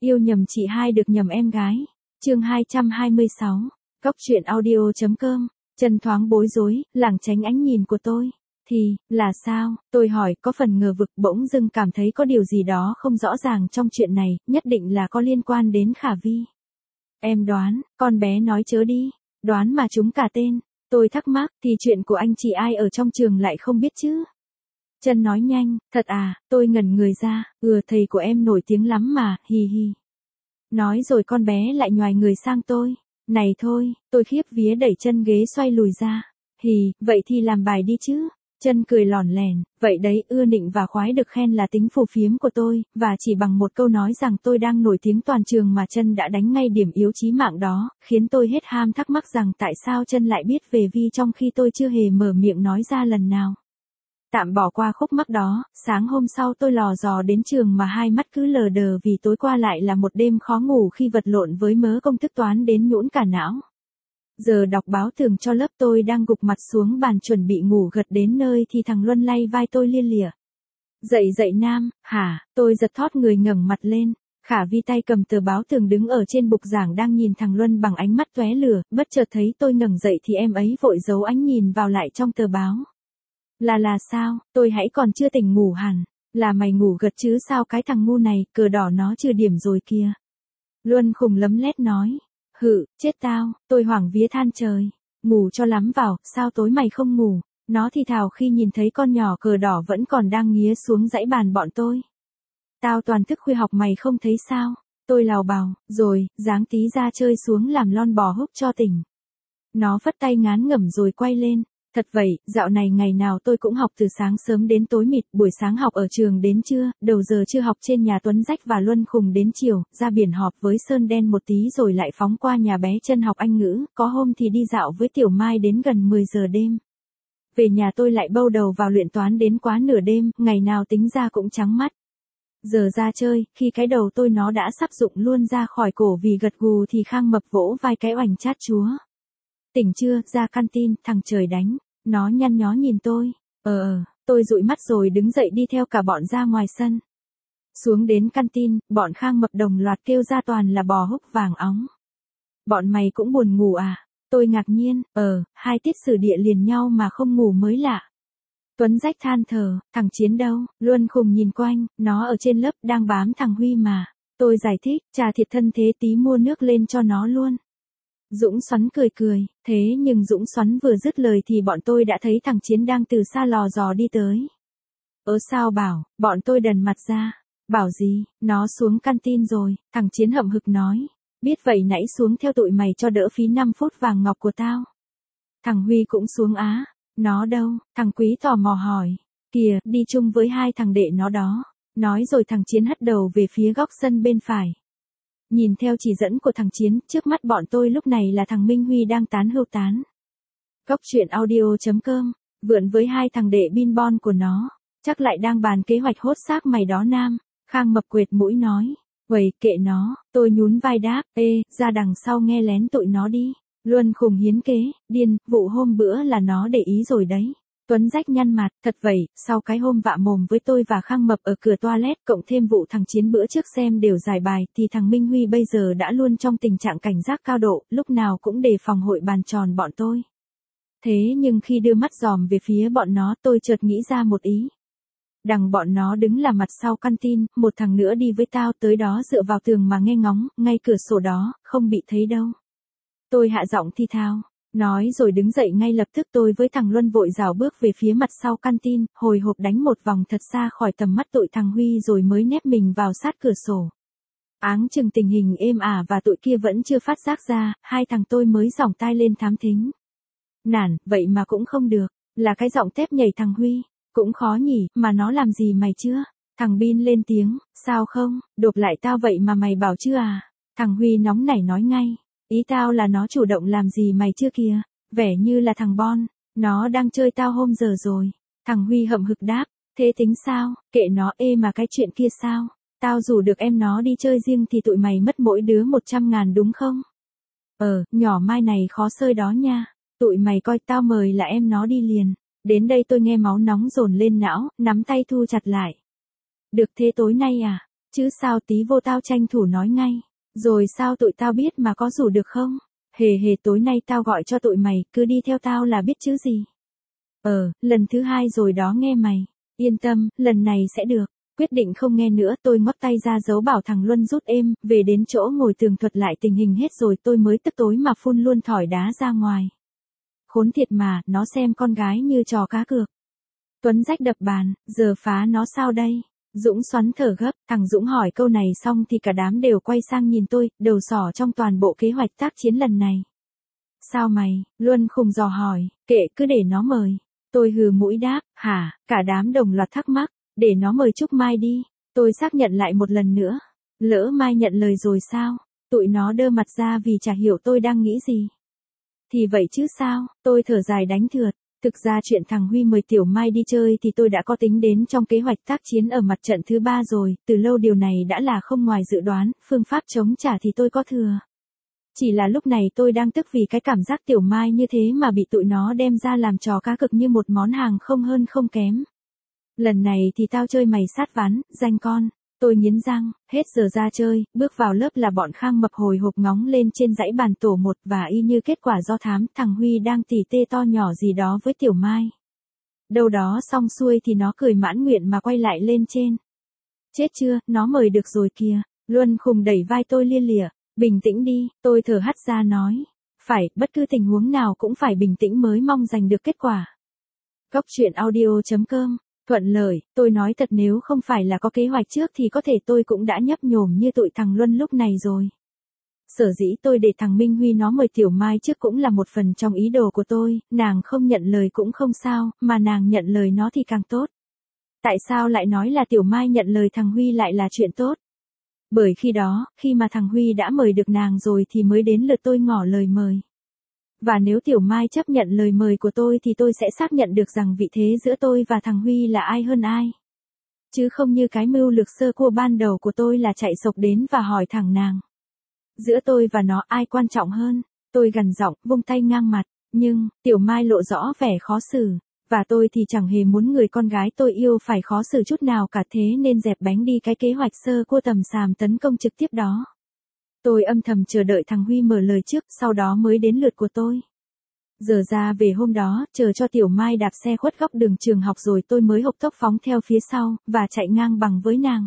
Yêu nhầm chị hai được nhầm em gái. Chương 226. Cốc truyện audio.com. Chân thoáng bối rối, lảng tránh ánh nhìn của tôi. Thì, là sao? Tôi hỏi, có phần ngờ vực, bỗng dưng cảm thấy có điều gì đó không rõ ràng trong chuyện này, nhất định là có liên quan đến Khả Vi. Em đoán, con bé nói chớ đi. Đoán mà chúng cả tên. Tôi thắc mắc, thì chuyện của anh chị ai ở trong trường lại không biết chứ? Chân nói nhanh, thật à, tôi ngẩn người ra, thầy của em nổi tiếng lắm mà, hi hi. Nói rồi con bé lại nhoài người sang tôi. Này thôi, tôi khiếp vía đẩy chân ghế xoay lùi ra. Vậy thì làm bài đi chứ. Chân cười lỏn lẻn, vậy đấy, ưa nịnh và khoái được khen là tính phù phiếm của tôi, và chỉ bằng một câu nói rằng tôi đang nổi tiếng toàn trường mà Chân đã đánh ngay điểm yếu chí mạng đó, khiến tôi hết ham thắc mắc rằng tại sao Chân lại biết về Vi trong khi tôi chưa hề mở miệng nói ra lần nào. Tạm bỏ qua khúc mắc đó, sáng hôm sau tôi lò dò đến trường mà hai mắt cứ lờ đờ vì tối qua lại là một đêm khó ngủ khi vật lộn với mớ công thức toán đến nhũn cả não. Giờ đọc báo tường cho lớp tôi đang gục mặt xuống bàn chuẩn bị ngủ gật đến nơi thì thằng Luân lay vai tôi lia lịa. Dậy dậy Nam, hả? Tôi giật thót người ngẩng mặt lên. Khả Vi tay cầm tờ báo tường đứng ở trên bục giảng đang nhìn thằng Luân bằng ánh mắt tóe lửa, bất chợt thấy tôi ngẩng dậy thì em ấy vội giấu ánh nhìn vào lại trong tờ báo. Là sao, tôi hãy còn chưa tỉnh ngủ hẳn. Là mày ngủ gật chứ sao cái thằng ngu này, cờ đỏ nó chưa điểm rồi kìa. Luân khùng lấm lét nói. Chết tao, tôi hoảng vía than trời. Ngủ cho lắm vào, sao tối mày không ngủ? Nó thì thào khi nhìn thấy con nhỏ cờ đỏ vẫn còn đang nghía xuống dãy bàn bọn tôi. Tao toàn thức khuya học mày không thấy sao? Tôi lào bào, rồi, dáng tí ra chơi xuống làm lon bò húc cho tỉnh. Nó phất tay ngán ngẩm rồi quay lên. Thật vậy, dạo này ngày nào tôi cũng học từ sáng sớm đến tối mịt, buổi sáng học ở trường đến trưa, đầu giờ trưa học trên nhà Tuấn Rách và Luân Khùng đến chiều, ra biển họp với Sơn Đen một tí rồi lại phóng qua nhà bé Chân học Anh ngữ, có hôm thì đi dạo với Tiểu Mai đến gần 10 giờ đêm. Về nhà tôi lại bâu đầu vào luyện toán đến quá nửa đêm, ngày nào tính ra cũng trắng mắt. Giờ ra chơi, khi cái đầu tôi nó đã sắp rụng luôn ra khỏi cổ vì gật gù thì Khang Mập vỗ vai cái oành chát chúa. Tỉnh chưa, ra canteen, thằng trời đánh. Nó nhăn nhó nhìn tôi. Tôi dụi mắt rồi đứng dậy đi theo cả bọn ra ngoài sân. Xuống đến canteen, bọn Khang Mập đồng loạt kêu ra toàn là bò húc vàng óng. Bọn mày cũng buồn ngủ à? Tôi ngạc nhiên, hai tiết sử địa liền nhau mà không ngủ mới lạ. Tuấn Rách than thở, thằng Chiến đâu? Luân Khùng nhìn quanh, nó ở trên lớp đang bám thằng Huy mà. Tôi giải thích, trà thiệt thân thế tí mua nước lên cho nó luôn. Dũng Xoắn cười, thế nhưng Dũng Xoắn vừa dứt lời thì bọn tôi đã thấy thằng Chiến đang từ xa lò dò đi tới. Sao bảo, bọn tôi đần mặt ra. Bảo gì, nó xuống canteen rồi, thằng Chiến hậm hực nói. Biết vậy nãy xuống theo tụi mày cho đỡ phí 5 phút vàng ngọc của tao. Thằng Huy cũng xuống á. Nó đâu, thằng Quý tò mò hỏi. Kìa, đi chung với hai thằng đệ nó đó. Nói rồi thằng Chiến hất đầu về phía góc sân bên phải. Nhìn theo chỉ dẫn của thằng Chiến, trước mắt bọn tôi lúc này là thằng Minh Huy đang tán hưu tán. Cốc truyện audio.com, vượn với hai thằng đệ bin bon của nó, chắc lại đang bàn kế hoạch hốt xác mày đó Nam. Khang Mập quệt mũi nói, quầy kệ nó, tôi nhún vai đáp, ra đằng sau nghe lén tụi nó đi. Luân Khùng hiến kế, điên, vụ hôm bữa là nó để ý rồi đấy. Tuấn Rách nhăn mặt, thật vậy, sau cái hôm vạ mồm với tôi và Khang Mập ở cửa toilet, cộng thêm vụ thằng Chiến bữa trước xem đều giải bài, thì thằng Minh Huy bây giờ đã luôn trong tình trạng cảnh giác cao độ, lúc nào cũng đề phòng hội bàn tròn bọn tôi. Thế nhưng khi đưa mắt dòm về phía bọn nó, tôi chợt nghĩ ra một ý. Đằng bọn nó đứng là mặt sau canteen, một thằng nữa đi với tao tới đó dựa vào tường mà nghe ngóng, ngay cửa sổ đó, không bị thấy đâu. Tôi hạ giọng thi thao. Nói rồi đứng dậy ngay lập tức tôi với thằng Luân vội rảo bước về phía mặt sau canteen, hồi hộp đánh một vòng thật xa khỏi tầm mắt tụi thằng Huy rồi mới nép mình vào sát cửa sổ. Áng chừng tình hình êm ả và tụi kia vẫn chưa phát giác ra, hai thằng tôi mới giỏng tai lên thám thính. Nản, vậy mà cũng không được, là cái giọng tép nhảy thằng Huy, cũng khó nhỉ, mà nó làm gì mày chưa? Thằng Bin lên tiếng, sao không, đột lại tao vậy mà mày bảo chưa à? Thằng Huy nóng nảy nói ngay. Ý tao là nó chủ động làm gì mày chưa kìa, vẻ như là thằng Bon, nó đang chơi tao hôm giờ rồi. Thằng Huy hậm hực đáp, thế tính sao, kệ nó mà cái chuyện kia sao, tao rủ được em nó đi chơi riêng thì tụi mày mất mỗi đứa 100.000 đúng không? Nhỏ Mai này khó xơi đó nha, tụi mày coi tao mời là em nó đi liền. Đến đây tôi nghe máu nóng dồn lên não, nắm tay thu chặt lại. Được thế tối nay à? Chứ sao tí vô tao tranh thủ nói ngay. Rồi sao tụi tao biết mà có rủ được không? Hề hề tối nay tao gọi cho tụi mày, cứ đi theo tao là biết chứ gì. Lần thứ 2 rồi đó nghe mày. Yên tâm, lần này sẽ được. Quyết định không nghe nữa, tôi ngoắc tay ra dấu bảo thằng Luân rút êm, về đến chỗ ngồi tường thuật lại tình hình hết rồi tôi mới tức tối mà phun luôn thỏi đá ra ngoài. Khốn thiệt mà, nó xem con gái như trò cá cược. Tuấn rách đập bàn, giờ phá nó sao đây? Dũng xoắn thở gấp, thằng Dũng hỏi câu này xong thì cả đám đều quay sang nhìn tôi, đầu sỏ trong toàn bộ kế hoạch tác chiến lần này. Sao mày? Luân khùng dò hỏi, kệ cứ để nó mời. Tôi hừ mũi đáp, hả? Cả đám đồng loạt thắc mắc, để nó mời Trúc Mai đi. Tôi xác nhận lại một lần nữa. Lỡ Mai nhận lời rồi sao? Tụi nó đơ mặt ra vì chả hiểu tôi đang nghĩ gì. Thì vậy chứ sao? Tôi thở dài đánh thượt. Thực ra chuyện thằng Huy mời Tiểu Mai đi chơi thì tôi đã có tính đến trong kế hoạch tác chiến ở mặt trận thứ 3 rồi, từ lâu điều này đã là không ngoài dự đoán, phương pháp chống trả thì tôi có thừa. Chỉ là lúc này tôi đang tức vì cái cảm giác Tiểu Mai như thế mà bị tụi nó đem ra làm trò cá cực như một món hàng không hơn không kém. Lần này thì tao chơi mày sát ván, danh con. Tôi nghiến răng, hết giờ ra chơi, bước vào lớp là bọn Khang Mập hồi hộp ngóng lên trên dãy bàn tổ 1 và y như kết quả do thám, thằng Huy đang tỉ tê to nhỏ gì đó với Tiểu Mai. Đâu đó xong xuôi thì nó cười mãn nguyện mà quay lại lên trên. Chết chưa, nó mời được rồi kìa. Luân khùng đẩy vai tôi lia lịa, bình tĩnh đi, tôi thở hắt ra nói. Phải, bất cứ tình huống nào cũng phải bình tĩnh mới mong giành được kết quả. Góc truyện audio.com Thuận lợi, tôi nói thật nếu không phải là có kế hoạch trước thì có thể tôi cũng đã nhấp nhổm như tụi thằng Luân lúc này rồi. Sở dĩ tôi để thằng Minh Huy nó mời Tiểu Mai trước cũng là một phần trong ý đồ của tôi, nàng không nhận lời cũng không sao, mà nàng nhận lời nó thì càng tốt. Tại sao lại nói là Tiểu Mai nhận lời thằng Huy lại là chuyện tốt? Bởi khi đó, khi mà thằng Huy đã mời được nàng rồi thì mới đến lượt tôi ngỏ lời mời. Và nếu Tiểu Mai chấp nhận lời mời của tôi thì tôi sẽ xác nhận được rằng vị thế giữa tôi và thằng Huy là ai hơn ai. Chứ không như cái mưu lược sơ cua ban đầu của tôi là chạy sộc đến và hỏi thẳng nàng. Giữa tôi và nó ai quan trọng hơn? Tôi gằn giọng, vung tay ngang mặt. Nhưng, Tiểu Mai lộ rõ vẻ khó xử. Và tôi thì chẳng hề muốn người con gái tôi yêu phải khó xử chút nào cả, thế nên dẹp bánh đi cái kế hoạch sơ cua tầm xàm tấn công trực tiếp đó. Tôi âm thầm chờ đợi thằng Huy mở lời trước, sau đó mới đến lượt của tôi. Giờ ra về hôm đó, chờ cho Tiểu Mai đạp xe khuất góc đường trường học rồi tôi mới hộc tốc phóng theo phía sau, và chạy ngang bằng với nàng.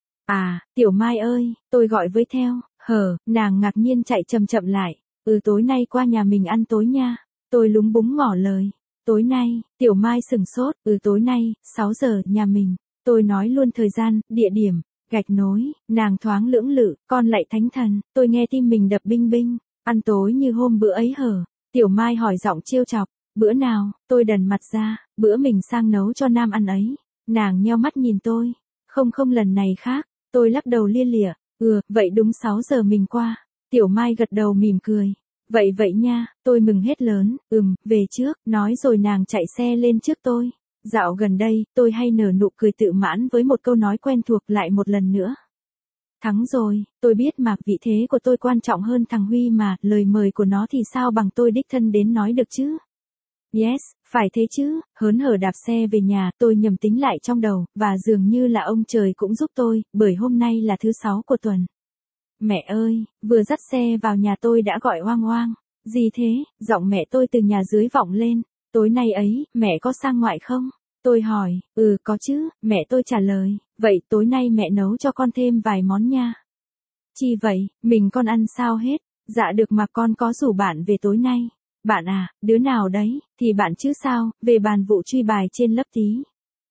À, Tiểu Mai ơi, tôi gọi với theo, nàng ngạc nhiên chạy chậm chậm lại. Tối nay qua nhà mình ăn tối nha. Tôi lúng búng ngỏ lời. Tối nay, Tiểu Mai sửng sốt, tối nay, 6 giờ, nhà mình. Tôi nói luôn thời gian, địa điểm. Gạch nối, nàng thoáng lưỡng lự, con lạy thánh thần, tôi nghe tim mình đập binh binh, ăn tối như hôm bữa ấy hở. Tiểu Mai hỏi giọng trêu chọc, bữa nào, tôi đần mặt ra, bữa mình sang nấu cho Nam ăn ấy. Nàng nheo mắt nhìn tôi, không lần này khác, tôi lắc đầu lia lịa, vậy đúng 6 giờ mình qua. Tiểu Mai gật đầu mỉm cười, vậy nha, tôi mừng hết lớn, về trước, nói rồi nàng chạy xe lên trước tôi. Dạo gần đây, tôi hay nở nụ cười tự mãn với một câu nói quen thuộc lại một lần nữa. Thắng rồi, tôi biết mà, vị thế của tôi quan trọng hơn thằng Huy mà, lời mời của nó thì sao bằng tôi đích thân đến nói được chứ? Yes, phải thế chứ, hớn hở đạp xe về nhà, tôi nhầm tính lại trong đầu, và dường như là ông trời cũng giúp tôi, bởi hôm nay là thứ 6 của tuần. Mẹ ơi, vừa dắt xe vào nhà tôi đã gọi oang oang. Gì thế? Giọng mẹ tôi từ nhà dưới vọng lên. Tối nay ấy, mẹ có sang ngoại không? Tôi hỏi, có chứ, mẹ tôi trả lời, vậy tối nay mẹ nấu cho con thêm vài món nha. Chi vậy, mình con ăn sao hết? Dạ được mà, con có rủ bạn về tối nay. Bạn à, đứa nào đấy, thì bạn chứ sao, về bàn vụ truy bài trên lớp tí.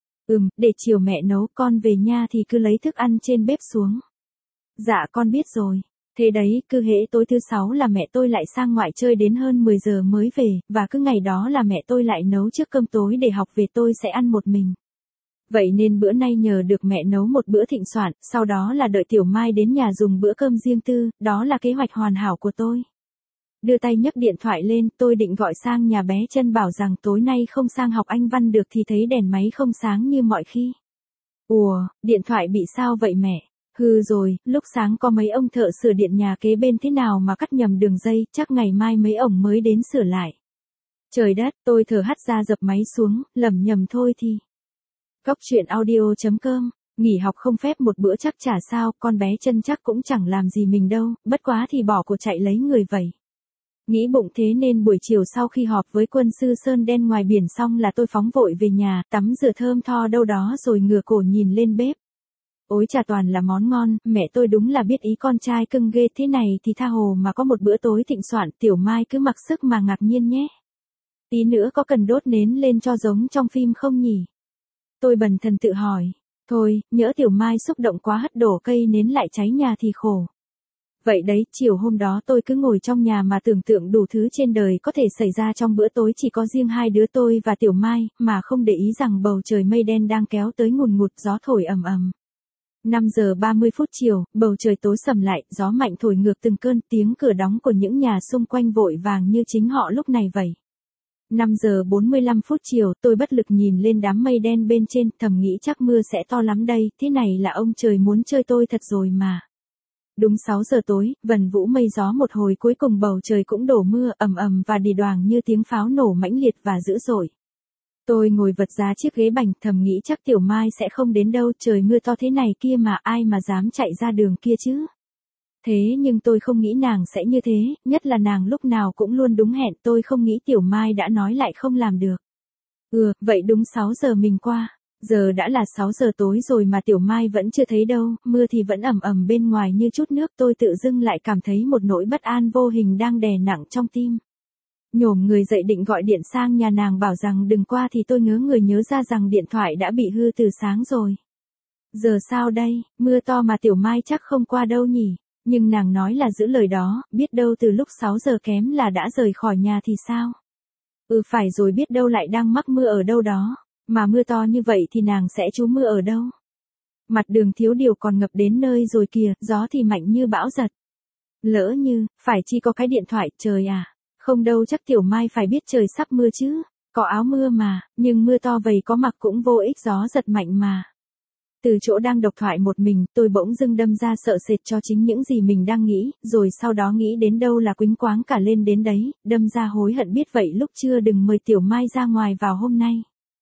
Để chiều mẹ nấu, con về nha thì cứ lấy thức ăn trên bếp xuống. Dạ con biết rồi. Thế đấy, cứ hễ tối thứ 6 là mẹ tôi lại sang ngoại chơi đến hơn 10 giờ mới về, và cứ ngày đó là mẹ tôi lại nấu trước cơm tối để học về tôi sẽ ăn một mình. Vậy nên bữa nay nhờ được mẹ nấu một bữa thịnh soạn, sau đó là đợi Tiểu Mai đến nhà dùng bữa cơm riêng tư, đó là kế hoạch hoàn hảo của tôi. Đưa tay nhấc điện thoại lên, tôi định gọi sang nhà bé Trân bảo rằng tối nay không sang học Anh văn được thì thấy đèn máy không sáng như mọi khi. Ủa, điện thoại bị sao vậy mẹ? Hư rồi, lúc sáng có mấy ông thợ sửa điện nhà kế bên thế nào mà cắt nhầm đường dây, chắc ngày mai mấy ổng mới đến sửa lại. Trời đất, tôi thở hắt ra dập máy xuống, lẩm nhẩm thôi thì. Góc truyện audio.com Nghỉ học không phép một bữa chắc chả sao, con bé Chân chắc cũng chẳng làm gì mình đâu, bất quá thì bỏ cuộc chạy lấy người vậy. Nghĩ bụng thế nên buổi chiều sau khi họp với quân sư Sơn Đen ngoài biển xong là tôi phóng vội về nhà, tắm rửa thơm tho đâu đó rồi ngửa cổ nhìn lên bếp. Ôi chà toàn là món ngon, mẹ tôi đúng là biết ý con trai cưng ghê, thế này thì tha hồ mà có một bữa tối thịnh soạn, Tiểu Mai cứ mặc sức mà ngạc nhiên nhé. Tí nữa có cần đốt nến lên cho giống trong phim không nhỉ? Tôi bần thần tự hỏi, thôi, nhỡ Tiểu Mai xúc động quá hất đổ cây nến lại cháy nhà thì khổ. Vậy đấy, chiều hôm đó tôi cứ ngồi trong nhà mà tưởng tượng đủ thứ trên đời có thể xảy ra trong bữa tối chỉ có riêng hai đứa tôi và Tiểu Mai, mà không để ý rằng bầu trời mây đen đang kéo tới ngùn ngụt, gió thổi ầm ầm. 5 giờ 30 phút chiều, bầu trời tối sầm lại, gió mạnh thổi ngược từng cơn, tiếng cửa đóng của những nhà xung quanh vội vàng như chính họ lúc này vậy. 5 giờ 45 phút chiều, tôi bất lực nhìn lên đám mây đen bên trên, thầm nghĩ chắc mưa sẽ to lắm đây, thế này là ông trời muốn chơi tôi thật rồi mà. Đúng 6 giờ tối, vần vũ mây gió một hồi cuối cùng bầu trời cũng đổ mưa ầm ầm và đì đoàng như tiếng pháo nổ mãnh liệt và dữ dội. Tôi ngồi vật ra chiếc ghế bành thầm nghĩ chắc Tiểu Mai sẽ không đến đâu, trời mưa to thế này kia mà ai mà dám chạy ra đường kia chứ. Thế nhưng tôi không nghĩ nàng sẽ như thế, nhất là nàng lúc nào cũng luôn đúng hẹn, tôi không nghĩ Tiểu Mai đã nói lại không làm được. Vậy đúng 6 giờ mình qua. Giờ đã là 6 giờ tối rồi mà Tiểu Mai vẫn chưa thấy đâu, mưa thì vẫn ầm ầm bên ngoài như chút nước, tôi tự dưng lại cảm thấy một nỗi bất an vô hình đang đè nặng trong tim. Nhổm người dậy định gọi điện sang nhà nàng bảo rằng đừng qua thì tôi ngớ người nhớ ra rằng điện thoại đã bị hư từ sáng rồi. Giờ sao đây, mưa to mà Tiểu Mai chắc không qua đâu nhỉ, nhưng nàng nói là giữ lời đó, biết đâu từ lúc 6 giờ kém là đã rời khỏi nhà thì sao? Phải rồi, biết đâu lại đang mắc mưa ở đâu đó. Mà mưa to như vậy thì nàng sẽ trú mưa ở đâu? Mặt đường thiếu điều còn ngập đến nơi rồi kìa, gió thì mạnh như bão giật. Lỡ như, phải chi có cái điện thoại, trời à. Không đâu, chắc Tiểu Mai phải biết trời sắp mưa chứ. Có áo mưa mà, nhưng mưa to vậy có mặc cũng vô ích, gió giật mạnh mà. Từ chỗ đang độc thoại một mình, tôi bỗng dưng đâm ra sợ sệt cho chính những gì mình đang nghĩ, rồi sau đó nghĩ đến đâu là quýnh quáng cả lên đến đấy, đâm ra hối hận biết vậy lúc trưa đừng mời Tiểu Mai ra ngoài vào hôm nay.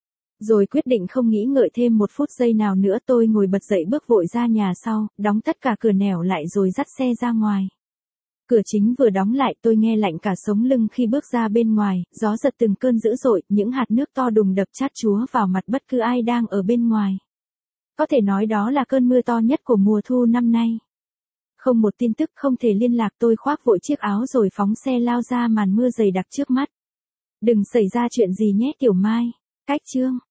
Rồi quyết định không nghĩ ngợi thêm một phút giây nào nữa, tôi ngồi bật dậy bước vội ra nhà sau, đóng tất cả cửa nẻo lại rồi dắt xe ra ngoài. Cửa chính vừa đóng lại tôi nghe lạnh cả sống lưng khi bước ra bên ngoài, gió giật từng cơn dữ dội, những hạt nước to đùng đập chát chúa vào mặt bất cứ ai đang ở bên ngoài. Có thể nói đó là cơn mưa to nhất của mùa thu năm nay. Không một tin tức, không thể liên lạc, tôi khoác vội chiếc áo rồi phóng xe lao ra màn mưa dày đặc trước mắt. Đừng xảy ra chuyện gì nhé Tiểu Mai. Cách chương